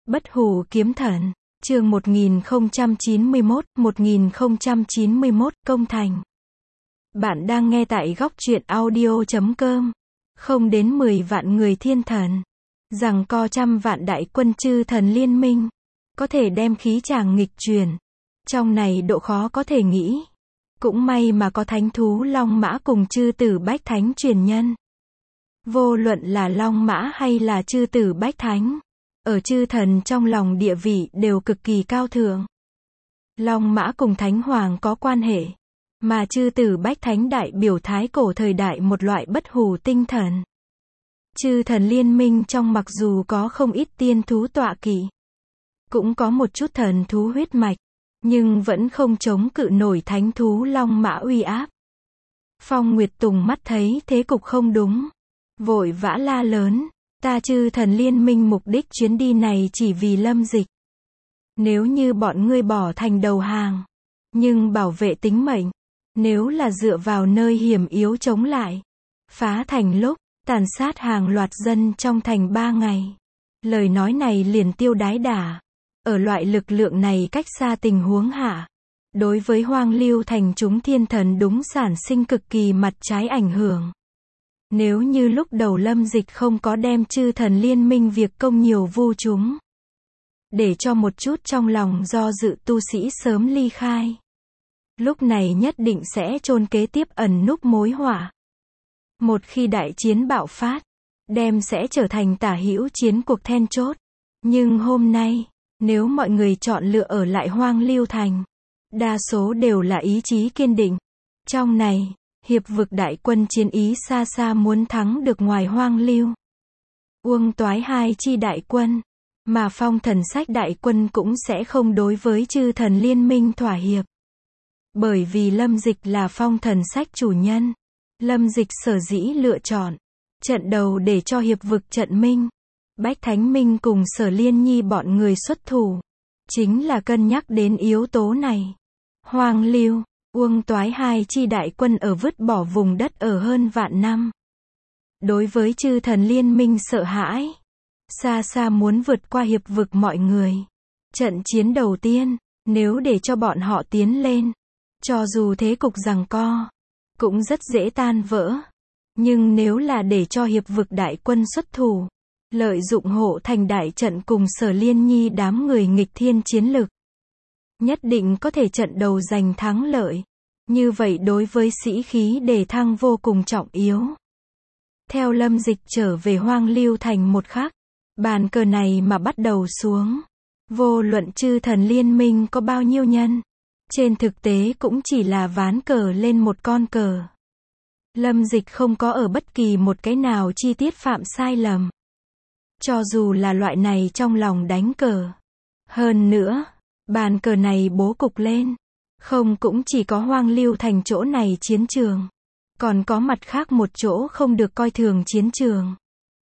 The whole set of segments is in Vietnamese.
Bất hủ kiếm thần, chương 1091, công thành. Bạn đang nghe tại góc truyện audio.com. Không đến 10 vạn người thiên thần, giằng co trăm vạn đại quân chư thần liên minh, có thể đem khí tràng nghịch truyền. Trong này độ khó có thể nghĩ. Cũng may mà có thánh thú Long Mã cùng chư tử Bách Thánh truyền nhân. Vô luận là Long Mã hay là chư tử Bách Thánh, ở chư thần trong lòng địa vị đều cực kỳ cao thượng. Long Mã cùng Thánh Hoàng có quan hệ, mà chư tử Bách Thánh đại biểu thái cổ thời đại một loại bất hủ tinh thần. Chư thần liên minh trong mặc dù có không ít tiên thú tọa kỵ, cũng có một chút thần thú huyết mạch, nhưng vẫn không chống cự nổi thánh thú Long Mã uy áp. Phong Nguyệt Tùng mắt thấy thế cục không đúng, vội vã la lớn, ta chư thần liên minh mục đích chuyến đi này chỉ vì Lâm Dịch. Nếu như bọn ngươi bỏ thành đầu hàng, nhưng bảo vệ tính mệnh, nếu là dựa vào nơi hiểm yếu chống lại, phá thành lúc, tàn sát hàng loạt dân trong thành 3 ngày. Lời nói này liền tiêu đái đà. Ở loại lực lượng này cách xa tình huống hạ, đối với hoang lưu thành chúng thiên thần đúng sản sinh cực kỳ mặt trái ảnh hưởng. Nếu như lúc đầu Lâm Dịch không có đem chư thần liên minh việc công nhiều vu chúng, để cho một chút trong lòng do dự tu sĩ sớm ly khai, lúc này nhất định sẽ chôn kế tiếp ẩn núp mối họa. Một khi đại chiến bạo phát, đem sẽ trở thành tả hữu chiến cuộc then chốt. Nhưng hôm nay, nếu mọi người chọn lựa ở lại hoang lưu thành, đa số đều là ý chí kiên định. Trong này, hiệp vực đại quân chiến ý xa xa muốn thắng được ngoài hoang lưu. Uông Toái hai chi đại quân, mà Phong Thần Sách đại quân cũng sẽ không đối với chư thần liên minh thỏa hiệp. Bởi vì Lâm Dịch là Phong Thần Sách chủ nhân. Lâm Dịch sở dĩ lựa chọn trận đầu để cho hiệp vực trận minh, Bách Thánh Minh cùng Sở Liên Nhi bọn người xuất thủ, chính là cân nhắc đến yếu tố này. Hoang lưu, Uông Toái hai chi đại quân ở vứt bỏ vùng đất ở hơn vạn năm. Đối với chư thần liên minh sợ hãi, xa xa muốn vượt qua hiệp vực mọi người. Trận chiến đầu tiên, nếu để cho bọn họ tiến lên, cho dù thế cục giằng co, cũng rất dễ tan vỡ. Nhưng nếu là để cho hiệp vực đại quân xuất thủ, lợi dụng hộ thành đại trận cùng Sở Liên Nhi đám người nghịch thiên chiến lực, nhất định có thể trận đầu giành thắng lợi. Như vậy đối với sĩ khí đề thăng vô cùng trọng yếu. Theo Lâm Dịch trở về hoang lưu thành một khắc, bàn cờ này mà bắt đầu xuống. Vô luận chư thần liên minh có bao nhiêu nhân, trên thực tế cũng chỉ là ván cờ lên một con cờ. Lâm Dịch không có ở bất kỳ một cái nào chi tiết phạm sai lầm. Cho dù là loại này trong lòng đánh cờ. Hơn nữa, bàn cờ này bố cục lên, không cũng chỉ có hoang lưu thành chỗ này chiến trường, còn có mặt khác một chỗ không được coi thường chiến trường.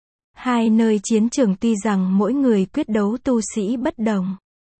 Hai nơi chiến trường tuy rằng mỗi người quyết đấu tu sĩ bất đồng,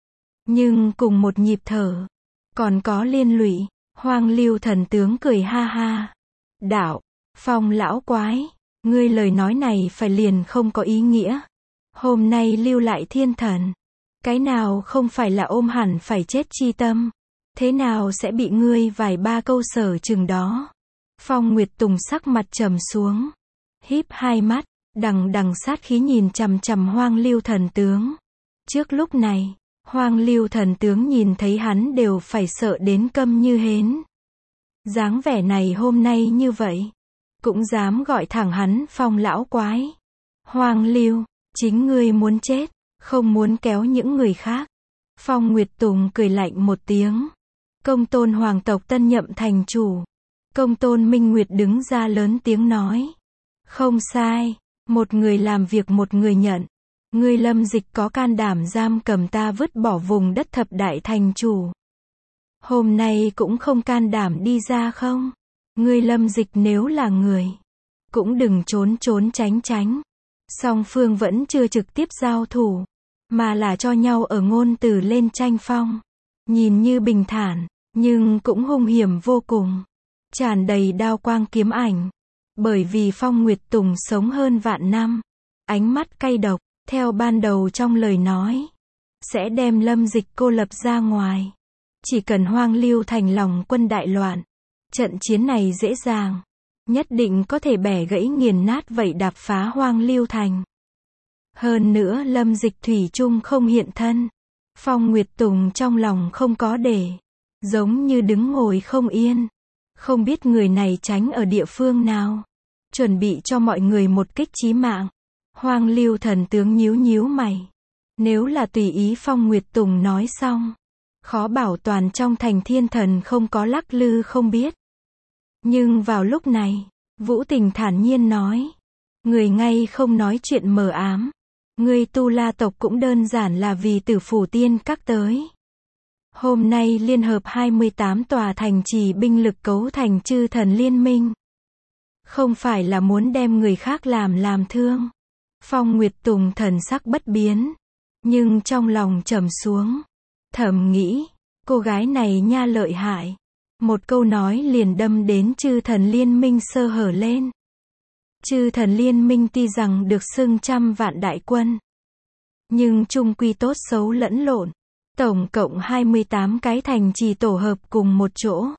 nhưng cùng một nhịp thở, còn có liên lụy. Hoang lưu thần tướng cười ha ha. Đạo, Phong lão quái, ngươi lời nói này phải liền không có ý nghĩa. Hôm nay lưu lại thiên thần, cái nào không phải là ôm hẳn phải chết chi tâm, thế nào sẽ bị ngươi vài ba câu sở chừng đó. Phong Nguyệt Tùng sắc mặt trầm xuống, híp hai mắt, đằng đằng sát khí nhìn chằm chằm hoang lưu thần tướng. Trước lúc này, hoang lưu thần tướng nhìn thấy hắn đều phải sợ đến câm như hến. Dáng vẻ này hôm nay như vậy, cũng dám gọi thẳng hắn Phong lão quái. Hoang lưu, chính ngươi muốn chết, không muốn kéo những người khác. Phong Nguyệt Tùng cười lạnh một tiếng. Công tôn hoàng tộc tân nhậm thành chủ. Công tôn Minh Nguyệt đứng ra lớn tiếng nói. Không sai, một người làm việc một người nhận. Ngươi Lâm Dịch có can đảm giam cầm ta vứt bỏ vùng đất thập đại thành chủ. Hôm nay cũng không can đảm đi ra không? Ngươi Lâm Dịch nếu là người, cũng đừng trốn trốn tránh tránh. Song phương vẫn chưa trực tiếp giao thủ, mà là cho nhau ở ngôn từ lên tranh phong. Nhìn như bình thản, nhưng cũng hung hiểm vô cùng. Tràn đầy đao quang kiếm ảnh. Bởi vì Phong Nguyệt Tùng sống hơn vạn năm. Ánh mắt cay độc, theo ban đầu trong lời nói, sẽ đem Lâm Dịch cô lập ra ngoài. Chỉ cần Hoang Lưu Thành lòng quân đại loạn, trận chiến này dễ dàng, nhất định có thể bẻ gãy nghiền nát vậy đạp phá Hoang Lưu Thành. Hơn nữa Lâm Dịch thủy chung không hiện thân. Phong Nguyệt Tùng trong lòng không có để, giống như đứng ngồi không yên, không biết người này tránh ở địa phương nào, chuẩn bị cho mọi người một kích chí mạng. Hoang Lưu thần tướng nhíu nhíu mày, nếu là tùy ý Phong Nguyệt Tùng nói xong, khó bảo toàn trong thành thiên thần không có lắc lư không biết. Nhưng vào lúc này, Vũ Tình thản nhiên nói, người ngay không nói chuyện mờ ám, người Tu La tộc cũng đơn giản là vì Tử Phủ Tiên Các tới. Hôm nay liên hợp 28 tòa thành trì binh lực cấu thành chư thần liên minh, không phải là muốn đem người khác làm thương. Phong Nguyệt Tùng thần sắc bất biến, nhưng trong lòng trầm xuống, thầm nghĩ, cô gái này nha lợi hại. Một câu nói liền đâm đến chư thần liên minh sơ hở lên. Chư thần liên minh tuy rằng được xưng trăm vạn đại quân, nhưng chung quy tốt xấu lẫn lộn. Tổng cộng 28 cái thành trì tổ hợp cùng một chỗ.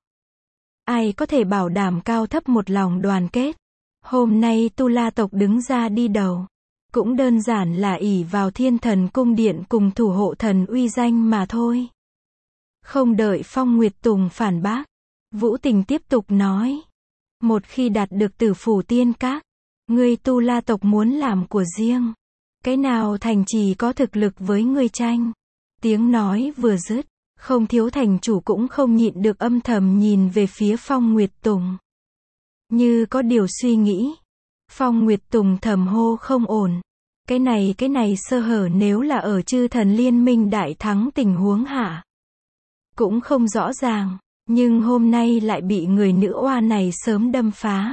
Ai có thể bảo đảm cao thấp một lòng đoàn kết? Hôm nay Tu La tộc đứng ra đi đầu, cũng đơn giản là ỷ vào Thiên Thần cung điện cùng thủ hộ thần uy danh mà thôi. Không đợi Phong Nguyệt Tùng phản bác, Vũ Tình tiếp tục nói, một khi đạt được Tử Phủ Tiên Các, ngươi Tu La tộc muốn làm của riêng, cái nào thành trì có thực lực với ngươi tranh? Tiếng nói vừa dứt, không thiếu thành chủ cũng không nhịn được âm thầm nhìn về phía Phong Nguyệt Tùng. Như có điều suy nghĩ, Phong Nguyệt Tùng thầm hô không ổn. Cái này sơ hở nếu là ở chư thần liên minh đại thắng tình huống hạ, cũng không rõ ràng, nhưng hôm nay lại bị người nữ oa này sớm đâm phá,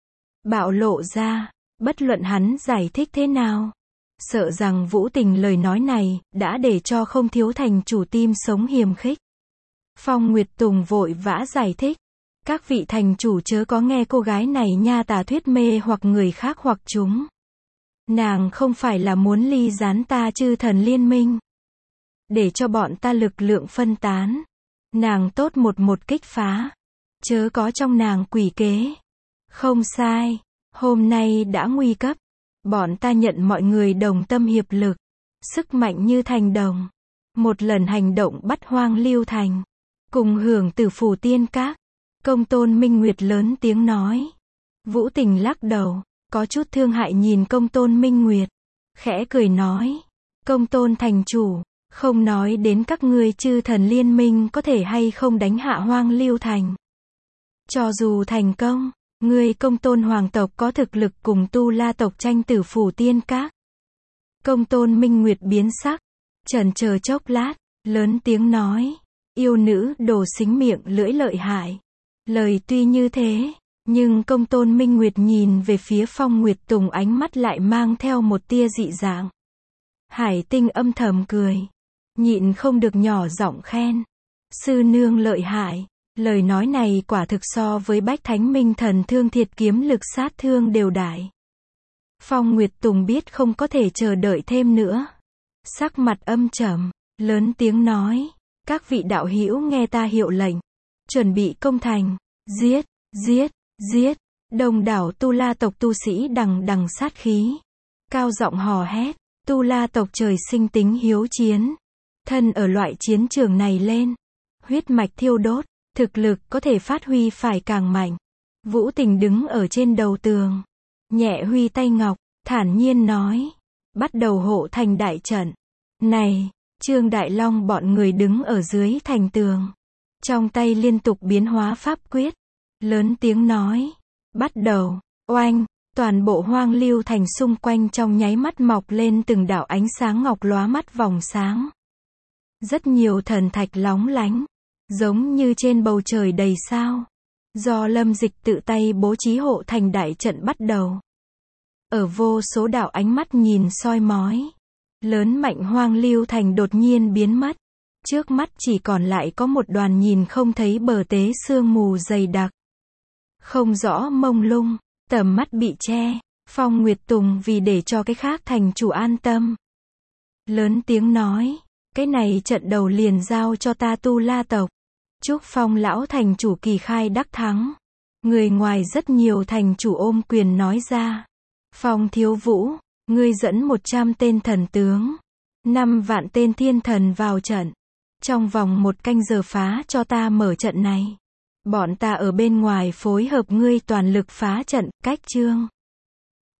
bạo lộ ra, bất luận hắn giải thích thế nào. Sợ rằng Vũ Tình lời nói này, đã để cho không thiếu thành chủ tim sống hiềm khích. Phong Nguyệt Tùng vội vã giải thích. Các vị thành chủ chớ có nghe cô gái này nha tà thuyết mê hoặc người khác hoặc chúng. Nàng không phải là muốn ly gián ta chư thần liên minh, để cho bọn ta lực lượng phân tán. Nàng tốt một kích phá, chớ có trong nàng quỷ kế. Không sai, hôm nay đã nguy cấp. Bọn ta nhận mọi người đồng tâm hiệp lực, sức mạnh như thành đồng. Một lần hành động bắt Hoang Lưu Thành, cùng hưởng Tử Phủ Tiên Các. Công tôn Minh Nguyệt lớn tiếng nói. Vũ Tình lắc đầu, có chút thương hại nhìn công tôn Minh Nguyệt, khẽ cười nói, công tôn thành chủ, không nói đến các ngươi chư thần liên minh có thể hay không đánh hạ Hoang Lưu Thành. Cho dù thành công, ngươi công tôn hoàng tộc có thực lực cùng Tu La tộc tranh Tử Phủ Tiên Các. Công tôn Minh Nguyệt biến sắc, chần chờ chốc lát, lớn tiếng nói, yêu nữ đồ xính miệng lưỡi lợi hại. Lời tuy như thế, nhưng công tôn Minh Nguyệt nhìn về phía Phong Nguyệt Tùng ánh mắt lại mang theo một tia dị dạng. Hải Tinh âm thầm cười, nhịn không được nhỏ giọng khen, sư nương lợi hại. Lời nói này quả thực so với Bách Thánh Minh Thần Thương Thiệt kiếm lực sát thương đều đại. Phong Nguyệt Tùng biết không có thể chờ đợi thêm nữa, sắc mặt âm trầm, lớn tiếng nói, các vị đạo hữu nghe ta hiệu lệnh, chuẩn bị công thành, giết, giết, giết. Đông đảo Tu La tộc tu sĩ đằng đằng sát khí, cao giọng hò hét. Tu La tộc trời sinh tính hiếu chiến, thân ở loại chiến trường này lên, huyết mạch thiêu đốt, thực lực có thể phát huy phải càng mạnh. Vũ Tình đứng ở trên đầu tường, nhẹ huy tay ngọc, thản nhiên nói, bắt đầu hộ thành đại trận. Này, Trương Đại Long bọn người đứng ở dưới thành tường, trong tay liên tục biến hóa pháp quyết, lớn tiếng nói, bắt đầu. Oanh, toàn bộ Hoang Lưu Thành xung quanh trong nháy mắt mọc lên từng đạo ánh sáng ngọc lóa mắt vòng sáng. Rất nhiều thần thạch lóng lánh, giống như trên bầu trời đầy sao. Do Lâm Dịch tự tay bố trí hộ thành đại trận bắt đầu. Ở vô số đạo ánh mắt nhìn soi mói, lớn mạnh Hoang Lưu Thành đột nhiên biến mất. Trước mắt chỉ còn lại có một đoàn nhìn không thấy bờ tế sương mù dày đặc, không rõ mông lung, tầm mắt bị che. Phong Nguyệt Tùng vì để cho cái khác thành chủ an tâm, lớn tiếng nói, Cái này trận đầu liền giao cho ta Tu La tộc. Chúc Phong lão thành chủ kỳ khai đắc thắng. Người ngoài rất nhiều thành chủ ôm quyền nói ra. Phong thiếu vũ, ngươi dẫn 100 tên thần tướng, 5 vạn tên thiên thần vào trận. Trong vòng 1 canh giờ phá cho ta mở trận này. Bọn ta ở bên ngoài phối hợp ngươi toàn lực phá trận, cách chương.